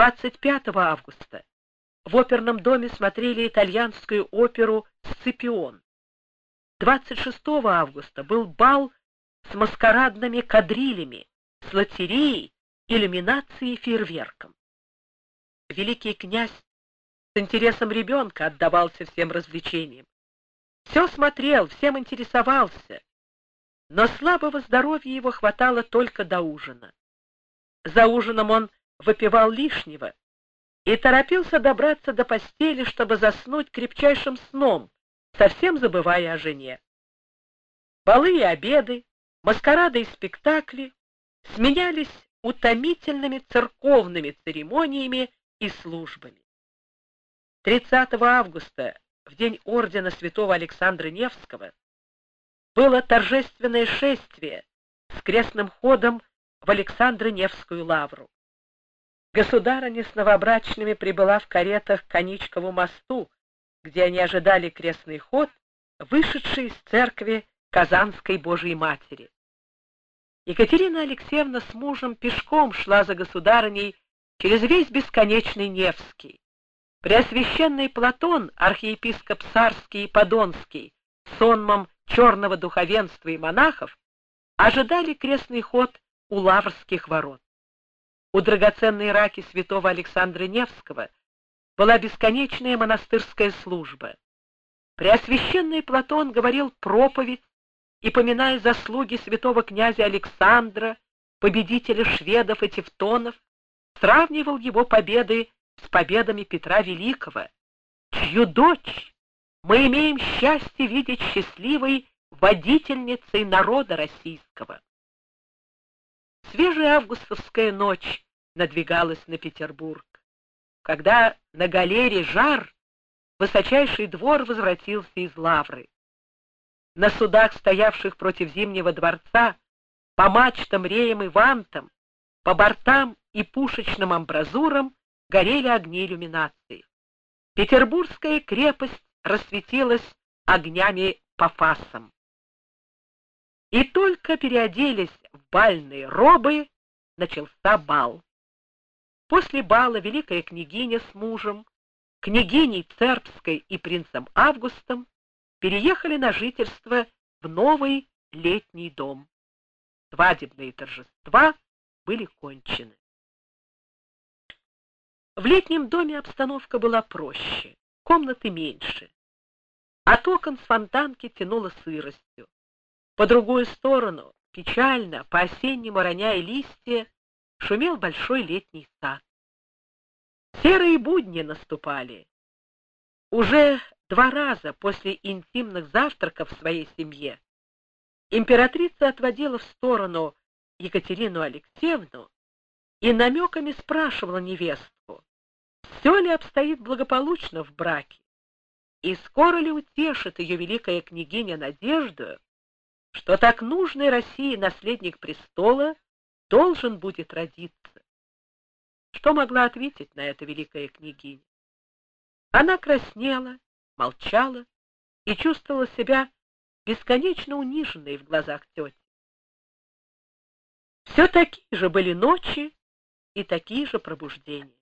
25 августа в оперном доме смотрели итальянскую оперу «Сципион». 26 августа был бал с маскарадными кадрилями, с лотереей, иллюминацией и фейерверком. Великий князь с интересом ребенка отдавался всем развлечениям. Все смотрел, всем интересовался, но слабого здоровья его хватало только до ужина. За ужином он выпивал лишнего и торопился добраться до постели, чтобы заснуть крепчайшим сном, совсем забывая о жене. Балы и обеды, маскарады и спектакли сменялись утомительными церковными церемониями и службами. 30 августа, в день ордена святого Александра Невского, было торжественное шествие с крестным ходом в Александро-Невскую лавру. Государыня с новобрачными прибыла в каретах к Коничкову мосту, где они ожидали крестный ход, вышедший из церкви Казанской Божией Матери. Екатерина Алексеевна с мужем пешком шла за государыней через весь бесконечный Невский. Преосвященный Платон, архиепископ Сарский и Подонский, сонмом черного духовенства и монахов, ожидали крестный ход у Лаврских ворот. У драгоценной раки святого Александра Невского была бесконечная монастырская служба. Преосвященный Платон говорил проповедь и, поминая заслуги святого князя Александра, победителя шведов и тевтонов, сравнивал его победы с победами Петра Великого, чью дочь мы имеем счастье видеть счастливой водительницей народа российского. Свежая августовская ночь надвигалась на Петербург, когда на галере Жар высочайший двор возвратился из Лавры. На судах, стоявших против Зимнего дворца, по мачтам, реям и вантам, по бортам и пушечным амбразурам горели огни иллюминации. Петербургская крепость рассветилась огнями по фасам. И только переоделись в бальные робы, начался бал. После бала великая княгиня с мужем, княгиней Цербской и принцем Августом переехали на жительство в новый летний дом. Свадебные торжества были кончены. В летнем доме обстановка была проще, комнаты меньше. От окон с фонтанки тянуло сыростью. По другую сторону, печально, по-осеннему роняя листья, шумел большой летний сад. Серые будни наступали. Уже 2 раза после интимных завтраков в своей семье императрица отводила в сторону Екатерину Алексеевну и намеками спрашивала невестку, все ли обстоит благополучно в браке, и скоро ли утешит ее великая княгиня надежду, что так нужный России наследник престола должен будет родиться. Что могла ответить на это великая княгиня? Она краснела, молчала и чувствовала себя бесконечно униженной в глазах тети. Все такие же были ночи и такие же пробуждения.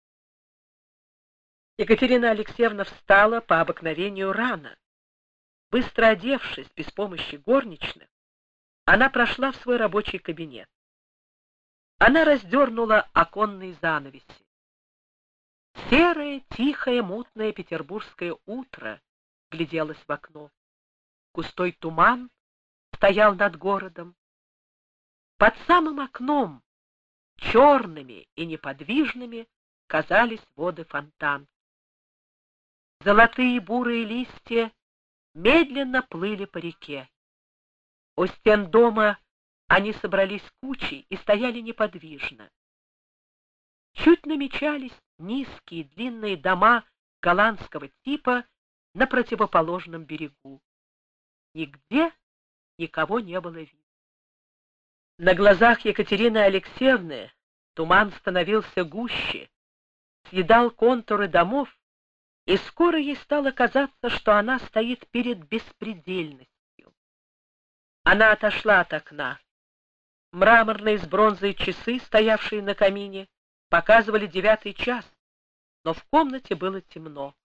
Екатерина Алексеевна встала по обыкновению рано. Быстро одевшись, без помощи горничных, она прошла в свой рабочий кабинет. Она раздернула оконные занавеси. Серое, тихое, мутное петербургское утро гляделось в окно. Густой туман стоял над городом. Под самым окном, черными и неподвижными, казались воды фонтана. Золотые бурые листья медленно плыли по реке. У стен дома они собрались кучей и стояли неподвижно. Чуть намечались низкие длинные дома голландского типа на противоположном берегу. Нигде никого не было видно. На глазах Екатерины Алексеевны туман становился гуще, съедал контуры домов, и скоро ей стало казаться, что она стоит перед беспредельностью. Она отошла от окна. Мраморные с бронзой часы, стоявшие на камине, Показывали 9 час, но в комнате было темно.